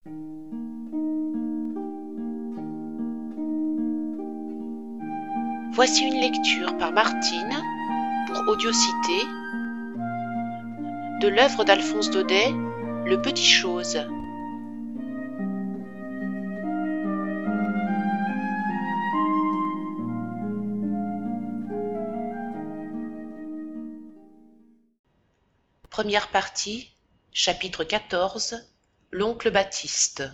Voici une lecture par Martine pour Audiocité de l'œuvre d'Alphonse Daudet, Le Petit Chose. Première partie, chapitre 14, l'oncle Baptiste.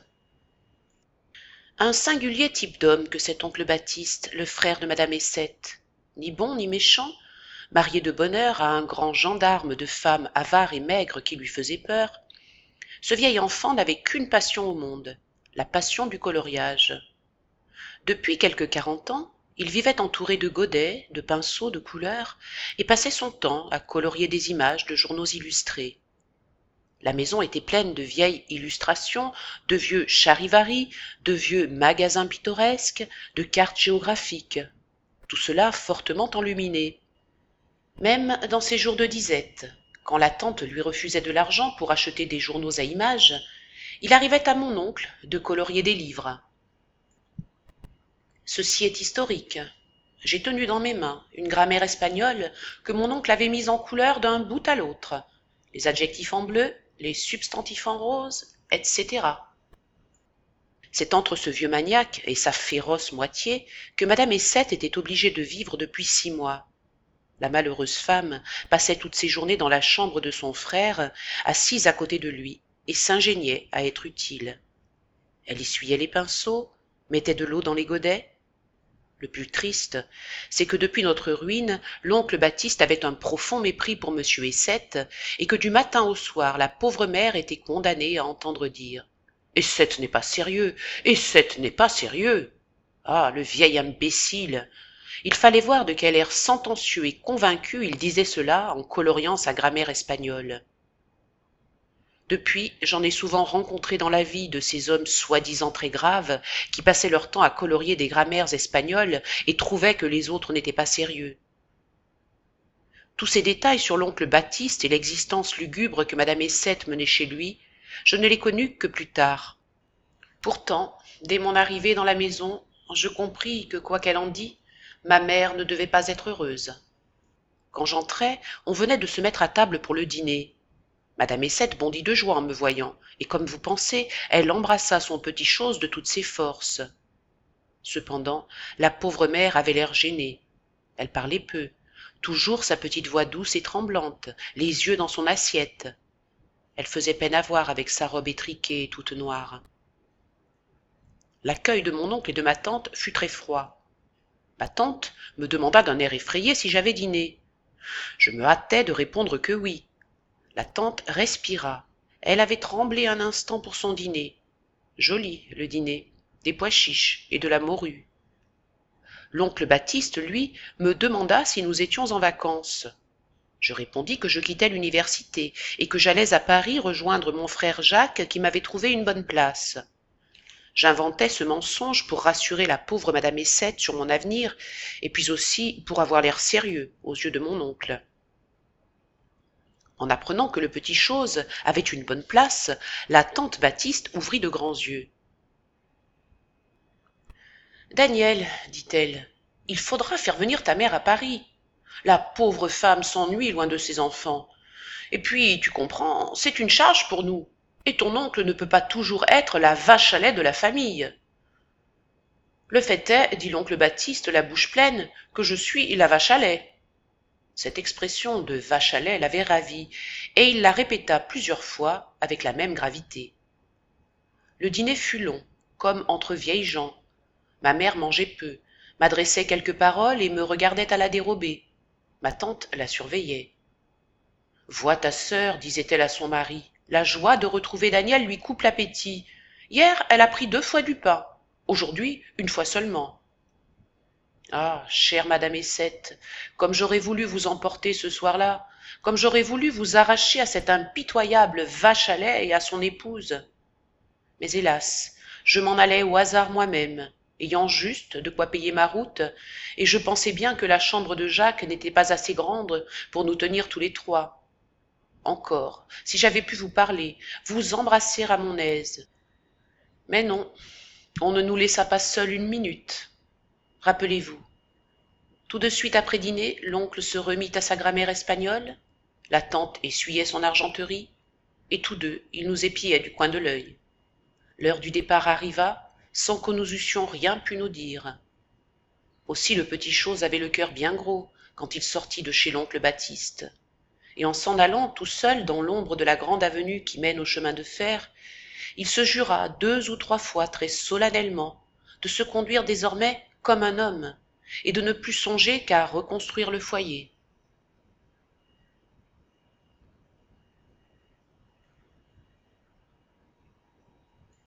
Un singulier type d'homme que cet oncle Baptiste, le frère de madame Essette, ni bon ni méchant, marié de bonne heure à un grand gendarme de femme avare et maigre qui lui faisait peur, ce vieil enfant n'avait qu'une passion au monde, la passion du coloriage. Depuis quelque 40 ans, il vivait entouré de godets, de pinceaux de couleur, et passait son temps à colorier des images de journaux illustrés. La maison était pleine de vieilles illustrations, de vieux charivari, de vieux magasins pittoresques, de cartes géographiques, tout cela fortement enluminé. Même dans ses jours de disette, quand la tante lui refusait de l'argent pour acheter des journaux à images, il arrivait à mon oncle de colorier des livres. Ceci est historique. J'ai tenu dans mes mains une grammaire espagnole que mon oncle avait mise en couleur d'un bout à l'autre, les adjectifs en bleu, les substantifs en rose, etc. C'est entre ce vieux maniaque et sa féroce moitié que madame Essette était obligée de vivre depuis 6 mois. La malheureuse femme passait toutes ses journées dans la chambre de son frère, assise à côté de lui, et s'ingéniait à être utile. Elle essuyait les pinceaux, mettait de l'eau dans les godets. Le plus triste, c'est que depuis notre ruine, l'oncle Baptiste avait un profond mépris pour monsieur Essette, et que du matin au soir, la pauvre mère était condamnée à entendre dire « Essette n'est pas sérieux, Essette n'est pas sérieux !» Ah, le vieil imbécile! Il fallait voir de quel air sentencieux et convaincu il disait cela en coloriant sa grammaire espagnole. Depuis, j'en ai souvent rencontré dans la vie de ces hommes soi-disant très graves qui passaient leur temps à colorier des grammaires espagnoles et trouvaient que les autres n'étaient pas sérieux. Tous ces détails sur l'oncle Baptiste et l'existence lugubre que madame Essette menait chez lui, je ne les connus que plus tard. Pourtant, dès mon arrivée dans la maison, je compris que, quoi qu'elle en dît, ma mère ne devait pas être heureuse. Quand j'entrai, on venait de se mettre à table pour le dîner. Madame Essette bondit de joie en me voyant, et comme vous pensez, elle embrassa son petit chose de toutes ses forces. Cependant, la pauvre mère avait l'air gênée. Elle parlait peu, toujours sa petite voix douce et tremblante, les yeux dans son assiette. Elle faisait peine à voir avec sa robe étriquée et toute noire. L'accueil de mon oncle et de ma tante fut très froid. Ma tante me demanda d'un air effrayé si j'avais dîné. Je me hâtai de répondre que oui. La tante respira. Elle avait tremblé un instant pour son dîner. Joli, le dîner, des pois chiches et de la morue. L'oncle Baptiste, lui, me demanda si nous étions en vacances. Je répondis que je quittais l'université et que j'allais à Paris rejoindre mon frère Jacques qui m'avait trouvé une bonne place. J'inventai ce mensonge pour rassurer la pauvre madame Essette sur mon avenir et puis aussi pour avoir l'air sérieux aux yeux de mon oncle. En apprenant que le petit chose avait une bonne place, la tante Baptiste ouvrit de grands yeux. « Daniel, dit-elle, il faudra faire venir ta mère à Paris. La pauvre femme s'ennuie loin de ses enfants. Et puis, tu comprends, c'est une charge pour nous. Et ton oncle ne peut pas toujours être la vache à lait de la famille. » Le fait est, dit l'oncle Baptiste la bouche pleine, que je suis la vache à lait. Cette expression de vache à lait l'avait ravi, et il la répéta plusieurs fois avec la même gravité. Le dîner fut long, comme entre vieilles gens. Ma mère mangeait peu, m'adressait quelques paroles et me regardait à la dérobée. Ma tante la surveillait. « Vois ta sœur, disait-elle à son mari, la joie de retrouver Daniel lui coupe l'appétit. Hier, elle a pris 2 fois du pain, aujourd'hui 1 fois seulement. » Ah, chère madame Essette, comme j'aurais voulu vous emporter ce soir-là, comme j'aurais voulu vous arracher à cette impitoyable vache à lait et à son épouse. Mais hélas, je m'en allais au hasard moi-même, ayant juste de quoi payer ma route, et je pensais bien que la chambre de Jacques n'était pas assez grande pour nous tenir tous les 3. Encore, si j'avais pu vous parler, vous embrasser à mon aise. Mais non, on ne nous laissa pas seuls une minute. Rappelez-vous, tout de suite après dîner, l'oncle se remit à sa grammaire espagnole, la tante essuyait son argenterie, et tous deux, ils nous épiaient du coin de l'œil. L'heure du départ arriva, sans que nous eussions rien pu nous dire. Aussi le petit chose avait le cœur bien gros quand il sortit de chez l'oncle Baptiste. Et en s'en allant tout seul dans l'ombre de la grande avenue qui mène au chemin de fer, il se jura 2 ou 3 fois très solennellement de se conduire désormais comme un homme, et de ne plus songer qu'à reconstruire le foyer.